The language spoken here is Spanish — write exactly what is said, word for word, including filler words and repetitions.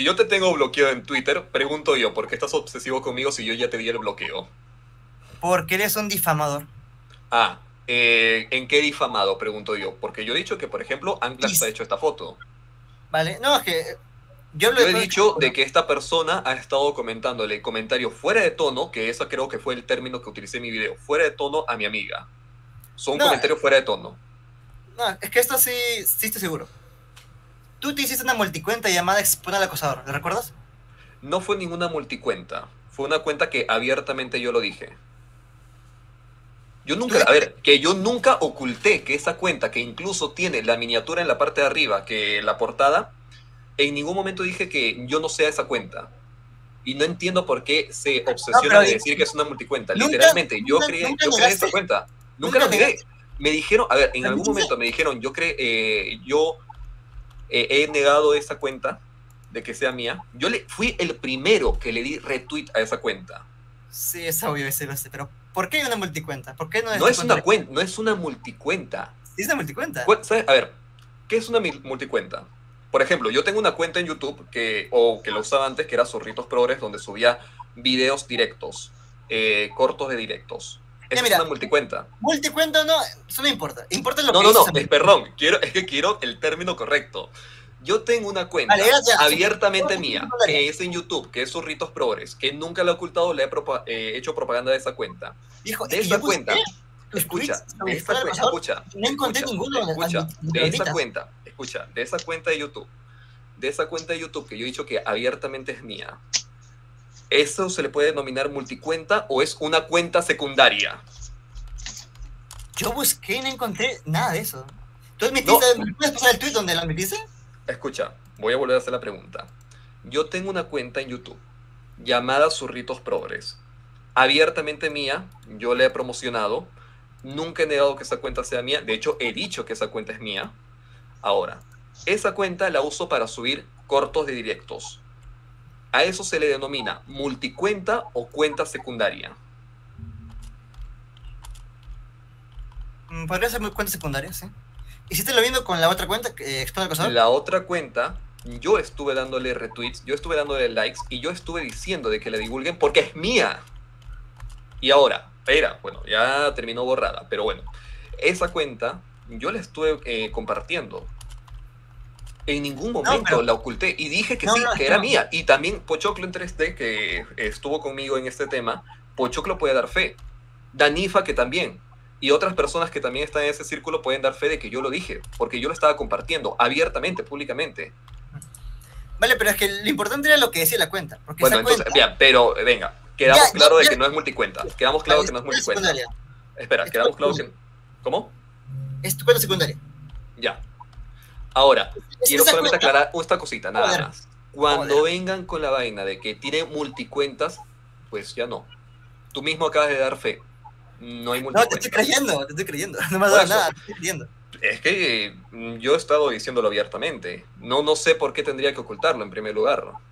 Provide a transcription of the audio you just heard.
Si yo te tengo bloqueado en Twitter, pregunto yo, ¿por qué estás obsesivo conmigo si yo ya te di el bloqueo? Porque eres un difamador. Ah, eh, ¿en qué difamado? Pregunto yo. Porque yo he dicho que, por ejemplo, Anclax ha Is- hecho esta foto. ¿Vale? No, es que yo hablo Yo de he cosas que... dicho de bueno, que esta persona ha estado comentándole comentarios fuera de tono, que eso creo que fue el término que utilicé en mi video, fuera de tono a mi amiga. Son no, comentarios fuera de tono. no, es que esto sí, sí estoy seguro. Tú te hiciste una multicuenta llamada Expone al Acosador, ¿lo recuerdas? No fue ninguna multicuenta. Fue una cuenta que abiertamente yo lo dije. Yo Tú nunca, a dijiste, ver, que yo nunca oculté que esa cuenta, que incluso tiene la miniatura en la parte de arriba, que la portada, en ningún momento dije que yo no sea esa cuenta. Y no entiendo por qué se no, pero obsesionan en decir que es una multicuenta. nunca, Literalmente, yo nunca, creé, nunca yo creé esa negaste, cuenta. Nunca nunca lo negué. negaste. Me dijeron, a ver, en ¿Lo algún dijiste? momento me dijeron, yo creé, eh, yo eh, he negado esa cuenta de que sea mía. Yo le fui el primero que le di retweet a esa cuenta. Sí, es obvio, ese lo sé, pero ¿por qué hay una multicuenta? ¿Por qué no es No tu es cuenta una de... cuenta, no es una multicuenta. Sí, es una multicuenta. ¿Sabes? A ver, ¿qué es una multicuenta? Por ejemplo, yo tengo una cuenta en YouTube que, o que lo usaba antes, que era Zorritos Progres, donde subía videos directos, eh, cortos de directos. Ya Esa es mira, una multicuenta. multicuenta no, eso no importa. Importa lo No, que no, dices. no, es perdón, quiero, es que quiero el término correcto. Yo tengo una Vale, cuenta gracias. abiertamente mía, que es en YouTube, que es Zorritos Progres, que nunca la he ocultado, le he propa- eh, hecho propaganda de esa cuenta. Hijo, es De que yo esa busqué cuenta, tus escucha, tweets de sobre esa Expone al cuenta, Acosador escucha, y no encontré escucha, ninguno escucha, de esa ahorita. cuenta, escucha, de esa cuenta de YouTube, de esa cuenta de YouTube que yo he dicho que abiertamente es mía, ¿eso se le puede denominar multicuenta o es una cuenta secundaria? Yo busqué y no encontré nada de eso. ¿Tú admitiste, No, me puedes pasar el tweet donde lo admitiste? escucha, voy a volver a hacer la pregunta. Yo tengo una cuenta en YouTube llamada Zurritos Progres, abiertamente mía, yo la he promocionado, nunca he negado que esa cuenta sea mía, de hecho he dicho que esa cuenta es mía. Ahora, esa cuenta la uso para subir cortos de directos. A eso se le denomina multicuenta o cuenta secundaria. Mm, Podría ser muy cuenta secundaria, sí. ¿Hiciste lo mismo con la otra cuenta, que Expone al Acosador? La otra cuenta, yo estuve dándole retweets, yo estuve dándole likes y yo estuve diciendo de que la divulguen porque es mía. Y ahora, espera, bueno, ya terminó borrada, pero bueno, esa cuenta yo la estuve eh, compartiendo. En ningún No, momento pero... la oculté y dije que No, sí, no, que es que era no. mía. Y también Pochoclo en tres D, que estuvo conmigo en este tema, Pochoclo puede dar fe. Danifa, que también. Y otras personas que también están en ese círculo pueden dar fe de que yo lo dije, porque yo lo estaba compartiendo abiertamente, públicamente. Vale, pero es que lo importante era lo que decía la cuenta. Porque Bueno, esa entonces, cuenta... bien, pero eh, venga, Ya, quedamos ya, claro de ya. que no es multicuenta. Quedamos Vale, claro que es no tu es cuenta multicuenta. secundaria. Espera, Es tu quedamos cuenta claro secundaria. que... ¿Cómo? Es tu cuenta secundaria. Ya. Ahora, Es quiero esa solamente cuenta... aclarar esta cosita, nada Joder, más. Cuando joder. vengan con la vaina de que tiene multicuentas, pues ya no. Tú mismo acabas de dar fe. No hay No, te estoy multicuentas. creyendo, te estoy creyendo. No me has Por dado eso, nada, te estoy creyendo. es que mm, yo he estado diciéndolo abiertamente. No, no sé por qué tendría que ocultarlo en primer lugar.